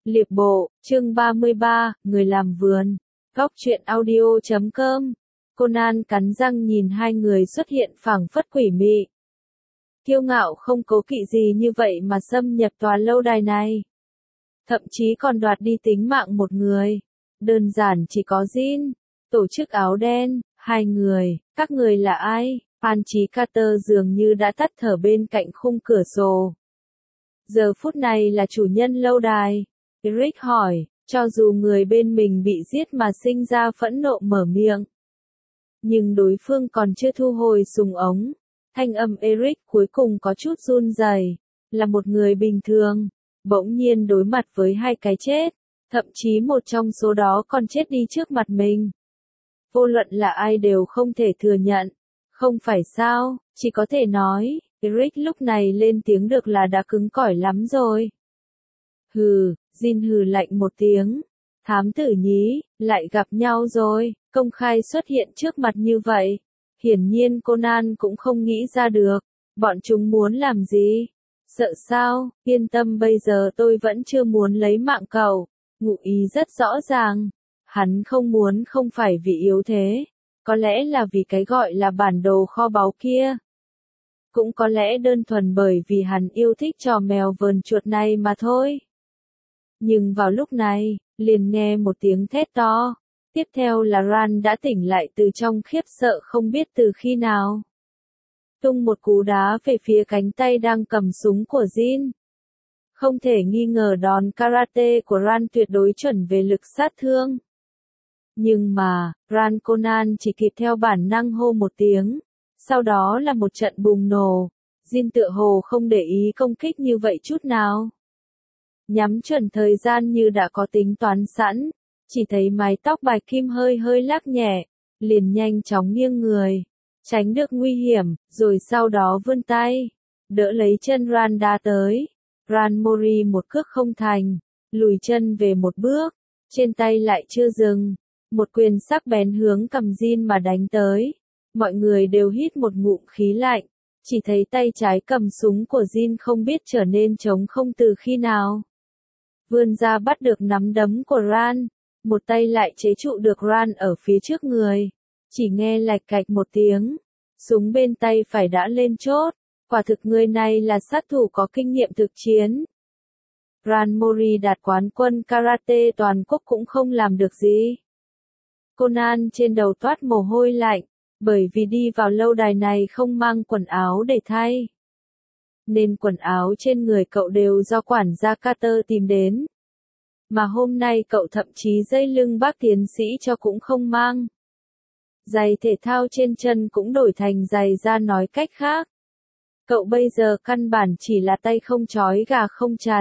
Liệp bộ, chương 33, người làm vườn. Góc truyện audio.com. Conan cắn răng nhìn hai người xuất hiện phảng phất quỷ mị. Kiêu ngạo không cố kỵ gì như vậy mà xâm nhập tòa lâu đài này. Thậm chí còn đoạt đi tính mạng một người. Đơn giản chỉ có Jin, tổ chức áo đen, hai người, các người là ai? An Chí Carter dường như đã tắt thở bên cạnh khung cửa sổ. Giờ phút này là chủ nhân lâu đài. Eric hỏi, cho dù người bên mình bị giết mà sinh ra phẫn nộ mở miệng. Nhưng đối phương còn chưa thu hồi súng ống. Thanh âm Eric cuối cùng có chút run rẩy, là một người bình thường, bỗng nhiên đối mặt với hai cái chết, thậm chí một trong số đó còn chết đi trước mặt mình. Vô luận là ai đều không thể thừa nhận, không phải sao, chỉ có thể nói, Eric lúc này lên tiếng được là đã cứng cỏi lắm rồi. Hừ, Jin hừ lạnh một tiếng, thám tử nhí, lại gặp nhau rồi, công khai xuất hiện trước mặt như vậy. Hiển nhiên Conan cũng không nghĩ ra được, bọn chúng muốn làm gì? Sợ sao? Yên tâm, bây giờ tôi vẫn chưa muốn lấy mạng cậu. Ngụ ý rất rõ ràng, hắn không muốn không phải vì yếu thế, có lẽ là vì cái gọi là bản đồ kho báu kia. Cũng có lẽ đơn thuần bởi vì hắn yêu thích trò mèo vờn chuột này mà thôi. Nhưng vào lúc này, liền nghe một tiếng thét to. Tiếp theo là Ran đã tỉnh lại từ trong khiếp sợ không biết từ khi nào. Tung một cú đá về phía cánh tay đang cầm súng của Jin. Không thể nghi ngờ đòn karate của Ran tuyệt đối chuẩn về lực sát thương. Nhưng mà, Ran Conan chỉ kịp theo bản năng hô một tiếng. Sau đó là một trận bùng nổ. Jin tựa hồ không để ý công kích như vậy chút nào. Nhắm chuẩn thời gian như đã có tính toán sẵn. Chỉ thấy mái tóc bạch kim hơi hơi lắc nhẹ, liền nhanh chóng nghiêng người, tránh được nguy hiểm, rồi sau đó vươn tay, đỡ lấy chân Ran đá tới. Ran Mori một cước không thành, lùi chân về một bước, trên tay lại chưa dừng, một quyền sắc bén hướng cầm Jin mà đánh tới. Mọi người đều hít một ngụm khí lạnh, chỉ thấy tay trái cầm súng của Jin không biết trở nên trống không từ khi nào. Vươn ra bắt được nắm đấm của Ran. Một tay lại chế trụ được Ran ở phía trước người. Chỉ nghe lạch cạch một tiếng. Súng bên tay phải đã lên chốt. Quả thực người này là sát thủ có kinh nghiệm thực chiến. Ran Mori đạt quán quân karate toàn quốc cũng không làm được gì. Conan trên đầu toát mồ hôi lạnh. Bởi vì đi vào lâu đài này không mang quần áo để thay. Nên quần áo trên người cậu đều do quản gia Carter tìm đến. Mà hôm nay cậu thậm chí dây lưng bác tiến sĩ cho cũng không mang. Giày thể thao trên chân cũng đổi thành giày da, nói cách khác. Cậu bây giờ căn bản chỉ là tay không trói gà không chặt.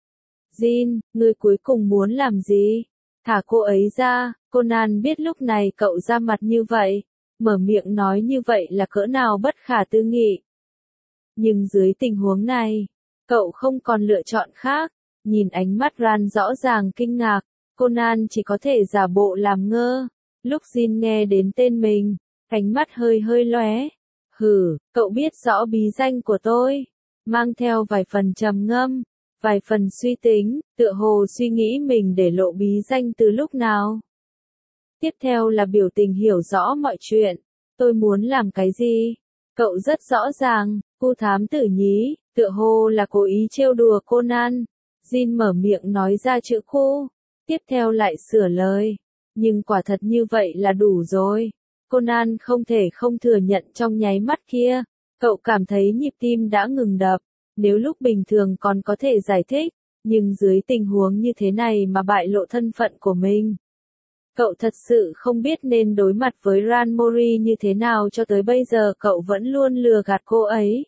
Jin, ngươi cuối cùng muốn làm gì? Thả cô ấy ra. Conan biết lúc này cậu ra mặt như vậy, mở miệng nói như vậy là cỡ nào bất khả tư nghị. Nhưng dưới tình huống này, cậu không còn lựa chọn khác. Nhìn ánh mắt Ran rõ ràng kinh ngạc, Conan chỉ có thể giả bộ làm ngơ. Lúc Jin nghe đến tên mình, ánh mắt hơi hơi lóe. Hử, cậu biết rõ bí danh của tôi. Mang theo vài phần trầm ngâm, vài phần suy tính, tựa hồ suy nghĩ mình để lộ bí danh từ lúc nào. Tiếp theo là biểu tình hiểu rõ mọi chuyện. Tôi muốn làm cái gì? Cậu rất rõ ràng, cô thám tử nhí, tựa hồ là cố ý trêu đùa Conan. Jin mở miệng nói ra chữ khu, tiếp theo lại sửa lời. Nhưng quả thật như vậy là đủ rồi. Conan không thể không thừa nhận trong nháy mắt kia, cậu cảm thấy nhịp tim đã ngừng đập. Nếu lúc bình thường còn có thể giải thích, nhưng dưới tình huống như thế này mà bại lộ thân phận của mình. Cậu thật sự không biết nên đối mặt với Ran Mori như thế nào, cho tới bây giờ cậu vẫn luôn lừa gạt cô ấy.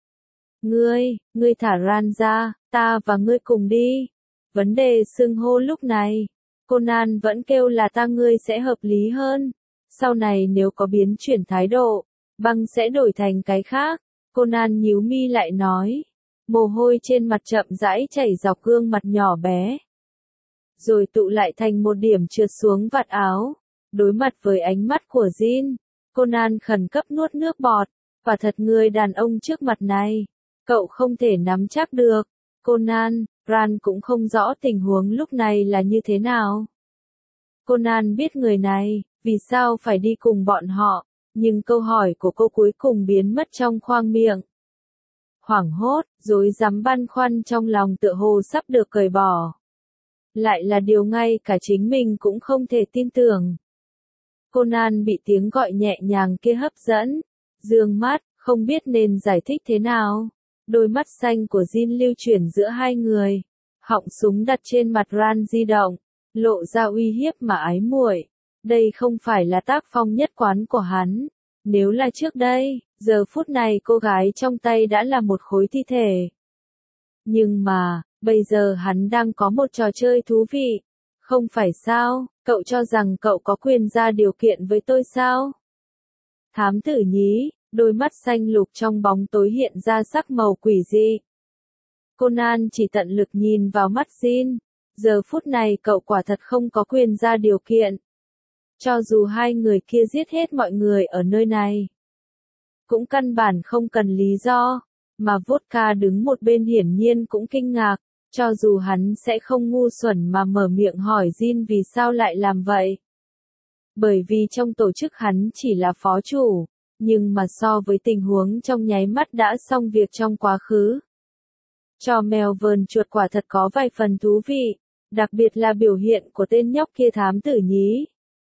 Ngươi thả Ran ra, ta và ngươi cùng đi. Vấn đề xưng hô lúc này, Conan vẫn kêu là ta ngươi sẽ hợp lý hơn. Sau này nếu có biến chuyển thái độ, băng sẽ đổi thành cái khác. Conan nhíu mi lại nói. Mồ hôi trên mặt chậm rãi chảy dọc gương mặt nhỏ bé. Rồi tụ lại thành một điểm trượt xuống vạt áo. Đối mặt với ánh mắt của Jin, Conan khẩn cấp nuốt nước bọt. Và thật người đàn ông trước mặt này, cậu không thể nắm chắc được. Conan, Ran cũng không rõ tình huống lúc này là như thế nào. Conan biết người này, vì sao phải đi cùng bọn họ, nhưng câu hỏi của cô cuối cùng biến mất trong khoang miệng. Hoảng hốt, rối rắm băn khoăn trong lòng tựa hồ sắp được cởi bỏ. Lại là điều ngay cả chính mình cũng không thể tin tưởng. Conan bị tiếng gọi nhẹ nhàng kia hấp dẫn, dương mắt, không biết nên giải thích thế nào. Đôi mắt xanh của Jin lưu chuyển giữa hai người, họng súng đặt trên mặt Ran di động, lộ ra uy hiếp mà ái muội. Đây không phải là tác phong nhất quán của hắn. Nếu là trước đây, giờ phút này cô gái trong tay đã là một khối thi thể. Nhưng mà, bây giờ hắn đang có một trò chơi thú vị. Không phải sao, cậu cho rằng cậu có quyền ra điều kiện với tôi sao? Thám tử nhí, đôi mắt xanh lục trong bóng tối hiện ra sắc màu quỷ dị. Conan chỉ tận lực nhìn vào mắt Jin. Giờ phút này cậu quả thật không có quyền ra điều kiện. Cho dù hai người kia giết hết mọi người ở nơi này, cũng căn bản không cần lý do, mà Vodka đứng một bên hiển nhiên cũng kinh ngạc, cho dù hắn sẽ không ngu xuẩn mà mở miệng hỏi Jin vì sao lại làm vậy. Bởi vì trong tổ chức hắn chỉ là phó chủ, nhưng mà so với tình huống trong nháy mắt đã xong việc trong quá khứ. Trò mèo vờn chuột quả thật có vài phần thú vị, đặc biệt là biểu hiện của tên nhóc kia thám tử nhí.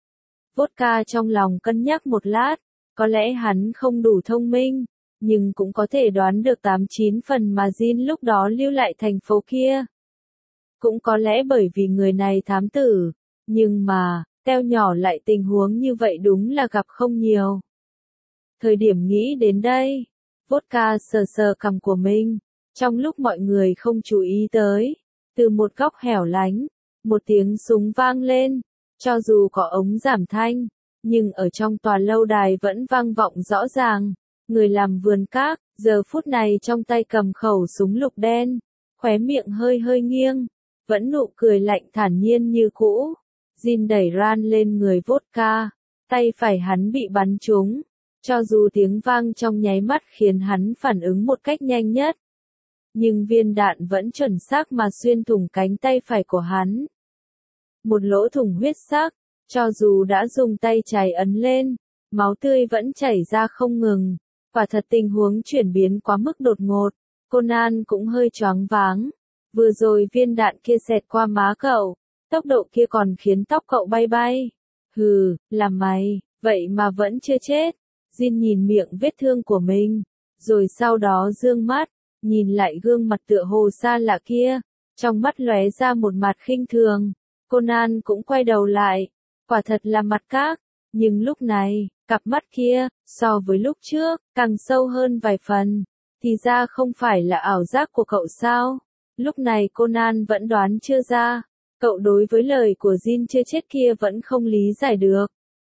Vodka trong lòng cân nhắc một lát, có lẽ hắn không đủ thông minh, nhưng cũng có thể đoán được 8-9 phần mà Jin lúc đó lưu lại thành phố kia. Cũng có lẽ bởi vì người này thám tử, nhưng mà, teo nhỏ lại tình huống như vậy đúng là gặp không nhiều. Thời điểm nghĩ đến đây, Vodka sờ sờ cằm của mình, trong lúc mọi người không chú ý tới, từ một góc hẻo lánh, một tiếng súng vang lên. Cho dù có ống giảm thanh, nhưng ở trong tòa lâu đài vẫn vang vọng rõ ràng. Người làm vườn các, giờ phút này trong tay cầm khẩu súng lục đen, khóe miệng hơi hơi nghiêng, vẫn nụ cười lạnh thản nhiên như cũ. Jin đẩy Ran lên người Vodka, tay phải hắn bị bắn trúng. Cho dù tiếng vang trong nháy mắt khiến hắn phản ứng một cách nhanh nhất, nhưng viên đạn vẫn chuẩn xác mà xuyên thủng cánh tay phải của hắn. Một lỗ thủng huyết sắc, cho dù đã dùng tay trái ấn lên, máu tươi vẫn chảy ra không ngừng. Quả thật tình huống chuyển biến quá mức đột ngột, Conan cũng hơi choáng váng. Vừa rồi viên đạn kia xẹt qua má cậu, tốc độ kia còn khiến tóc cậu bay bay. Hừ, là mày, vậy mà vẫn chưa chết. Jin nhìn miệng vết thương của mình, rồi sau đó dương mắt, nhìn lại gương mặt tựa hồ xa lạ kia, trong mắt lóe ra một mặt khinh thường. Conan cũng quay đầu lại, quả thật là mặt khác, nhưng lúc này, cặp mắt kia, so với lúc trước, càng sâu hơn vài phần, thì ra không phải là ảo giác của cậu sao? Lúc này Conan vẫn đoán chưa ra, cậu đối với lời của Jin chưa chết kia vẫn không lý giải được.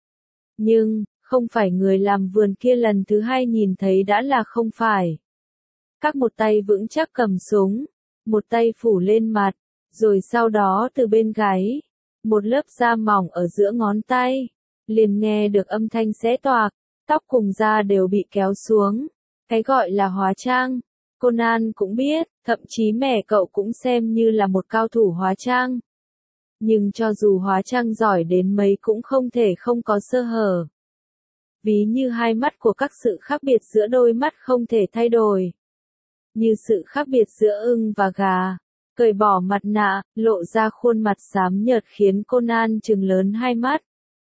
Nhưng, không phải người làm vườn kia lần thứ hai nhìn thấy đã là không phải. Các một tay vững chắc cầm súng, một tay phủ lên mặt, rồi sau đó từ bên gáy, một lớp da mỏng ở giữa ngón tay, liền nghe được âm thanh xé toạc, tóc cùng da đều bị kéo xuống. Cái gọi là hóa trang, Conan cũng biết, thậm chí mẹ cậu cũng xem như là một cao thủ hóa trang. Nhưng cho dù hóa trang giỏi đến mấy cũng không thể không có sơ hở. Ví như hai mắt của các sự khác biệt giữa đôi mắt không thể thay đổi. Như sự khác biệt giữa ưng và gà. Cởi bỏ mặt nạ, lộ ra khuôn mặt xám nhợt khiến Conan trừng lớn hai mắt.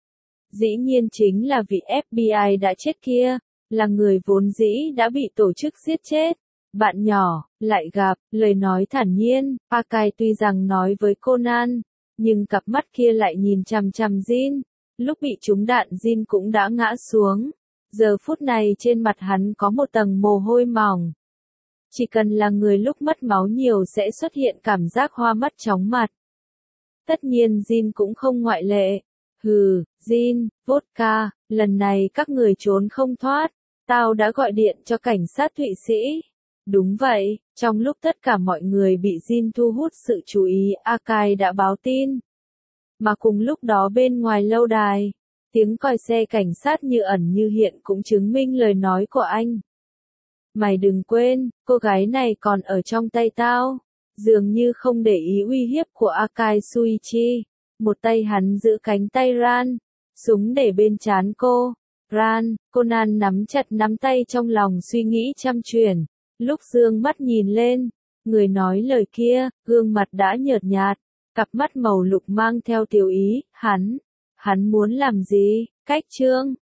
Dĩ nhiên chính là vị FBI đã chết kia, là người vốn dĩ đã bị tổ chức giết chết. Bạn nhỏ, lại gặp, lời nói thản nhiên, Akai tuy rằng nói với Conan, nhưng cặp mắt kia lại nhìn chằm chằm Jin. Lúc bị trúng đạn Jin cũng đã ngã xuống. Giờ phút này trên mặt hắn có một tầng mồ hôi mỏng. Chỉ cần là người lúc mất máu nhiều sẽ xuất hiện cảm giác hoa mắt chóng mặt. Tất nhiên Jin cũng không ngoại lệ. Hừ, Jin, Vodka, lần này các người trốn không thoát. Tao đã gọi điện cho cảnh sát Thụy Sĩ. Đúng vậy, trong lúc tất cả mọi người bị Jin thu hút sự chú ý, Akai đã báo tin. Mà cùng lúc đó bên ngoài lâu đài, tiếng còi xe cảnh sát như ẩn như hiện cũng chứng minh lời nói của anh. Mày đừng quên, cô gái này còn ở trong tay tao. dường như không để ý uy hiếp của Akai Suichi. Một tay hắn giữ cánh tay Ran, súng để bên trán cô. Ran, Conan nắm chặt nắm tay trong lòng suy nghĩ trăm chuyển. Lúc dương mắt nhìn lên, người nói lời kia, gương mặt đã nhợt nhạt, cặp mắt màu lục mang theo tiểu ý, hắn muốn làm gì? Cách chương